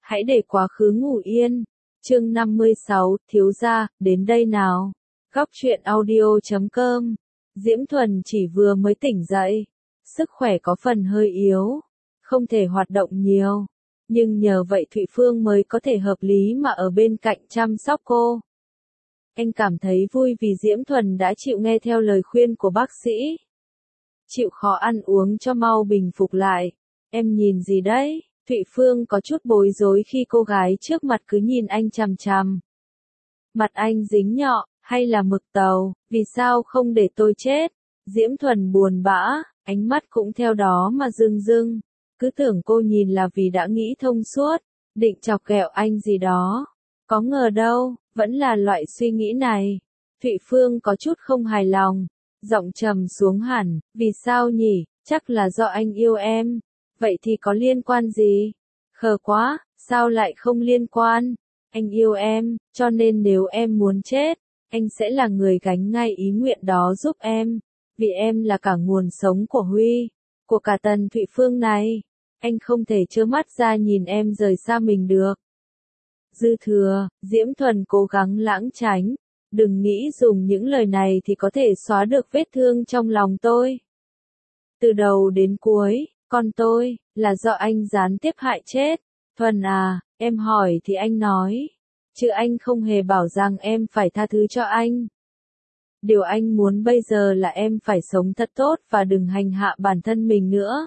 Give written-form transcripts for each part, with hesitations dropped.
hãy để quá khứ ngủ yên. Chương 56, thiếu gia, đến đây nào. Góc truyện audio.com. Diễm Thuần chỉ vừa mới tỉnh dậy, sức khỏe có phần hơi yếu, không thể hoạt động nhiều, nhưng nhờ vậy Thụy Phương mới có thể hợp lý mà ở bên cạnh chăm sóc cô. Anh cảm thấy vui vì Diễm Thuần đã chịu nghe theo lời khuyên của bác sĩ. Chịu khó ăn uống cho mau bình phục lại. Em nhìn gì đấy? Thụy Phương có chút bối rối khi cô gái trước mặt cứ nhìn anh chằm chằm. Mặt anh dính nhọ, hay là mực tàu, vì sao không để tôi chết? Diễm Thuần buồn bã, ánh mắt cũng theo đó mà rưng rưng. Cứ tưởng cô nhìn là vì đã nghĩ thông suốt, định chọc ghẹo anh gì đó. Có ngờ đâu, vẫn là loại suy nghĩ này. Thụy Phương có chút không hài lòng, giọng trầm xuống hẳn, vì sao nhỉ, chắc là do anh yêu em. Vậy thì có liên quan gì? Khờ quá, sao lại không liên quan? Anh yêu em, cho nên nếu em muốn chết, anh sẽ là người gánh ngay ý nguyện đó giúp em. Vì em là cả nguồn sống của Huy, của cả Tần Thụy Phương này. Anh không thể trơ mắt ra nhìn em rời xa mình được. Dư thừa, Diễm Thuần cố gắng lãng tránh. Đừng nghĩ dùng những lời này thì có thể xóa được vết thương trong lòng tôi. Từ đầu đến cuối, con tôi, là do anh gián tiếp hại chết. Thuần à, em hỏi thì anh nói. Chứ anh không hề bảo rằng em phải tha thứ cho anh. Điều anh muốn bây giờ là em phải sống thật tốt và đừng hành hạ bản thân mình nữa.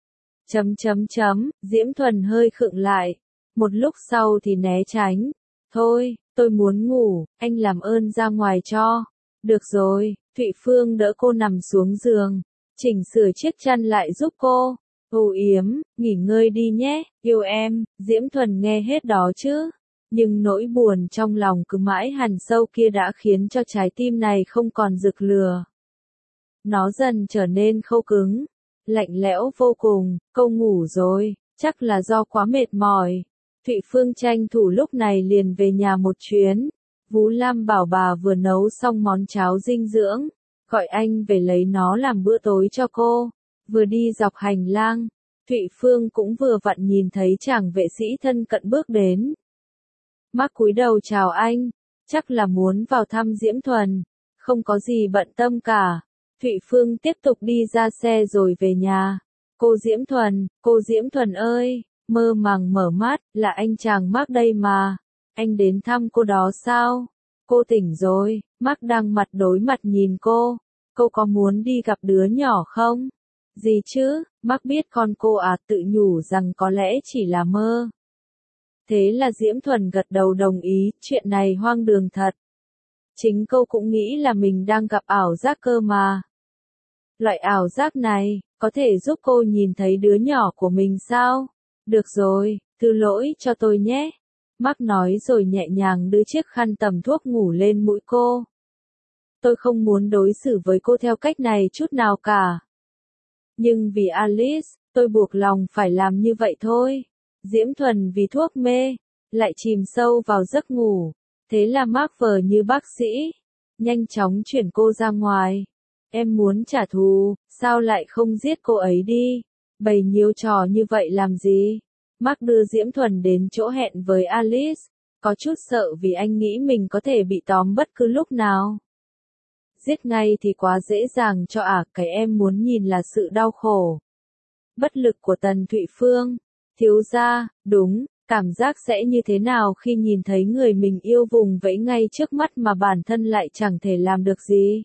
Diễm Thuần hơi khựng lại. Một lúc sau thì né tránh. Thôi, tôi muốn ngủ, anh làm ơn ra ngoài cho. Được rồi, Thụy Phương đỡ cô nằm xuống giường. Chỉnh sửa chiếc chăn lại giúp cô. Âu Yếm, nghỉ ngơi đi nhé, yêu em. Diễm Thuần nghe hết đó chứ. Nhưng nỗi buồn trong lòng cứ mãi hằn sâu kia đã khiến cho trái tim này không còn rực lửa. Nó dần trở nên khô cứng, lạnh lẽo vô cùng. Cô ngủ rồi, chắc là do quá mệt mỏi. Thụy Phương tranh thủ lúc này liền về nhà một chuyến. Vũ Lam bảo bà vừa nấu xong món cháo dinh dưỡng, gọi anh về lấy nó làm bữa tối cho cô. Vừa đi dọc hành lang, Thụy Phương cũng vừa vặn nhìn thấy chàng vệ sĩ thân cận bước đến. Mark cúi đầu chào anh, chắc là muốn vào thăm Diễm Thuần, không có gì bận tâm cả. Thụy Phương tiếp tục đi ra xe rồi về nhà. Cô Diễm Thuần ơi, mơ màng mở mắt, là anh chàng Mark đây mà. Anh đến thăm cô đó sao? Cô tỉnh rồi, Mark đang mặt đối mặt nhìn cô. Cô có muốn đi gặp đứa nhỏ không? Gì chứ, Mark biết con cô tự nhủ rằng có lẽ chỉ là mơ. Thế là Diễm Thuần gật đầu đồng ý, chuyện này hoang đường thật. Chính cô cũng nghĩ là mình đang gặp ảo giác cơ mà. Loại ảo giác này, có thể giúp cô nhìn thấy đứa nhỏ của mình sao? Được rồi, thứ lỗi cho tôi nhé. Mark nói rồi nhẹ nhàng đưa chiếc khăn tầm thuốc ngủ lên mũi cô. Tôi không muốn đối xử với cô theo cách này chút nào cả. Nhưng vì Alice, tôi buộc lòng phải làm như vậy thôi. Diễm Thuần vì thuốc mê, lại chìm sâu vào giấc ngủ. Thế là Mark vờ như bác sĩ, nhanh chóng chuyển cô ra ngoài. Em muốn trả thù, sao lại không giết cô ấy đi? Bày nhiều trò như vậy làm gì? Mark đưa Diễm Thuần đến chỗ hẹn với Alice, có chút sợ vì anh nghĩ mình có thể bị tóm bất cứ lúc nào. Giết ngay thì quá dễ dàng cho cái em muốn nhìn là sự đau khổ, bất lực của Tần Thụy Phương. Thiếu gia, đúng, cảm giác sẽ như thế nào khi nhìn thấy người mình yêu vùng vẫy ngay trước mắt mà bản thân lại chẳng thể làm được gì?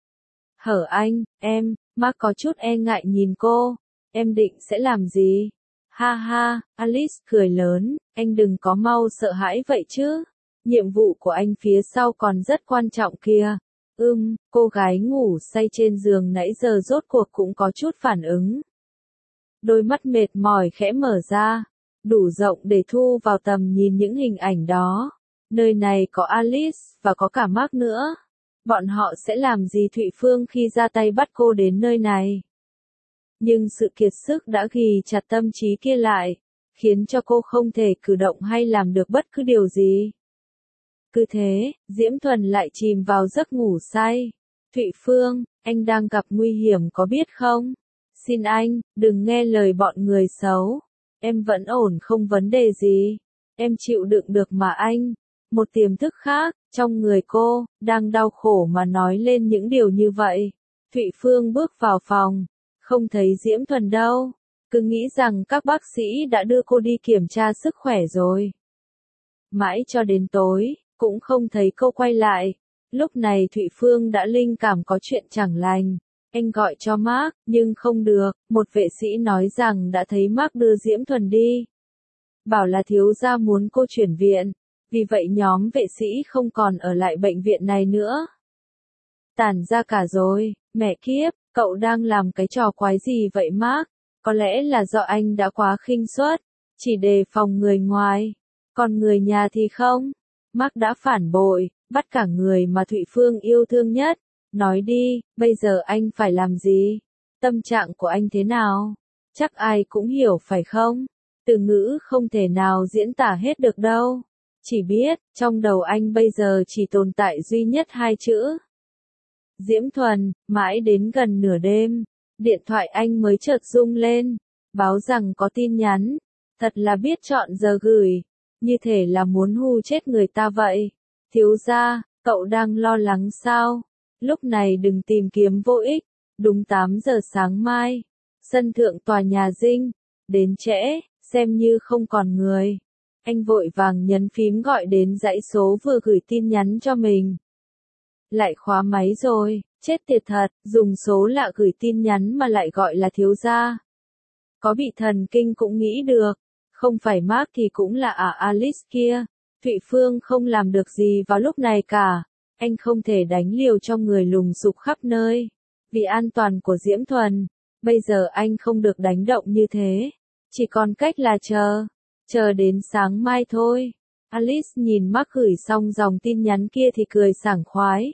Hở anh, em, Mark có chút e ngại nhìn cô, em định sẽ làm gì? Ha ha, Alice cười lớn, anh đừng có mau sợ hãi vậy chứ. Nhiệm vụ của anh phía sau còn rất quan trọng kìa. Cô gái ngủ say trên giường nãy giờ rốt cuộc cũng có chút phản ứng. Đôi mắt mệt mỏi khẽ mở ra, đủ rộng để thu vào tầm nhìn những hình ảnh đó. Nơi này có Alice, và có cả Mark nữa. Bọn họ sẽ làm gì Thụy Phương khi ra tay bắt cô đến nơi này? Nhưng sự kiệt sức đã ghì chặt tâm trí kia lại, khiến cho cô không thể cử động hay làm được bất cứ điều gì. Cứ thế, Diễm Thuần lại chìm vào giấc ngủ say. Thụy Phương, anh đang gặp nguy hiểm có biết không? Xin anh, đừng nghe lời bọn người xấu. Em vẫn ổn không vấn đề gì. Em chịu đựng được mà anh. Một tiềm thức khác, trong người cô, đang đau khổ mà nói lên những điều như vậy. Thụy Phương bước vào phòng, không thấy Diễm Thuần đâu. Cứ nghĩ rằng các bác sĩ đã đưa cô đi kiểm tra sức khỏe rồi. Mãi cho đến tối, cũng không thấy cô quay lại. Lúc này Thụy Phương đã linh cảm có chuyện chẳng lành. Anh gọi cho Mark, nhưng không được, một vệ sĩ nói rằng đã thấy Mark đưa Diễm Thuần đi. Bảo là thiếu gia muốn cô chuyển viện, vì vậy nhóm vệ sĩ không còn ở lại bệnh viện này nữa. Tản ra cả rồi, mẹ kiếp, cậu đang làm cái trò quái gì vậy Mark? Có lẽ là do anh đã quá khinh suất, chỉ đề phòng người ngoài, còn người nhà thì không. Mark đã phản bội, bắt cả người mà Thụy Phương yêu thương nhất. Nói đi, bây giờ anh phải làm gì? Tâm trạng của anh thế nào? Chắc ai cũng hiểu phải không? Từ ngữ không thể nào diễn tả hết được đâu. Chỉ biết, trong đầu anh bây giờ chỉ tồn tại duy nhất hai chữ. Diễm Thuần, mãi đến gần nửa đêm, điện thoại anh mới chợt rung lên, báo rằng có tin nhắn. Thật là biết chọn giờ gửi, như thể là muốn hù chết người ta vậy. Thiếu gia, cậu đang lo lắng sao? Lúc này đừng tìm kiếm vô ích. Đúng 8 giờ sáng mai, sân thượng tòa nhà Dinh, đến trễ, xem như không còn người. Anh vội vàng nhấn phím gọi đến dãy số vừa gửi tin nhắn cho mình. Lại khóa máy rồi, chết tiệt thật, dùng số lạ gửi tin nhắn mà lại gọi là thiếu gia. Có bị thần kinh cũng nghĩ được, không phải Mark thì cũng là Alice kia. Thụy Phương không làm được gì vào lúc này cả. Anh không thể đánh liều cho người lùng sục khắp nơi. Vì an toàn của Diễm Thuần, bây giờ anh không được đánh động như thế. Chỉ còn cách là chờ đến sáng mai thôi. Alice nhìn Mark gửi xong dòng tin nhắn kia thì cười sảng khoái.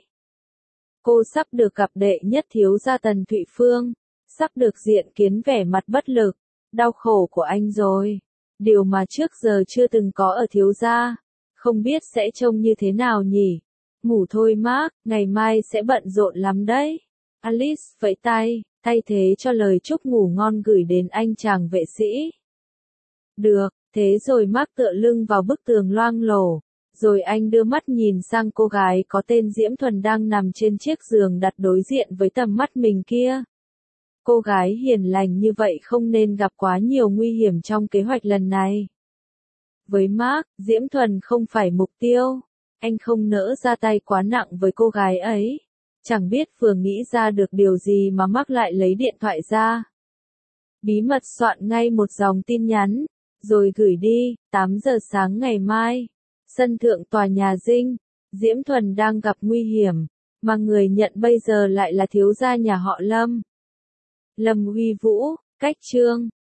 Cô sắp được gặp đệ nhất thiếu gia Tần Thụy Phương, sắp được diện kiến vẻ mặt bất lực, đau khổ của anh rồi. Điều mà trước giờ chưa từng có ở thiếu gia, không biết sẽ trông như thế nào nhỉ? Ngủ thôi Mark, ngày mai sẽ bận rộn lắm đấy. Alice vẫy tay, thay thế cho lời chúc ngủ ngon gửi đến anh chàng vệ sĩ. Được, thế rồi Mark tựa lưng vào bức tường loang lổ, rồi anh đưa mắt nhìn sang cô gái có tên Diễm Thuần đang nằm trên chiếc giường đặt đối diện với tầm mắt mình kia. Cô gái hiền lành như vậy không nên gặp quá nhiều nguy hiểm trong kế hoạch lần này. Với Mark, Diễm Thuần không phải mục tiêu. Anh không nỡ ra tay quá nặng với cô gái ấy. Chẳng biết vừa nghĩ ra được điều gì mà Mark lại lấy điện thoại ra. Bí mật soạn ngay một dòng tin nhắn, rồi gửi đi. 8 giờ sáng ngày mai, sân thượng tòa nhà Dinh, Diễm Thuần đang gặp nguy hiểm, mà người nhận bây giờ lại là thiếu gia nhà họ Lâm. Lâm Uy Vũ, cách chương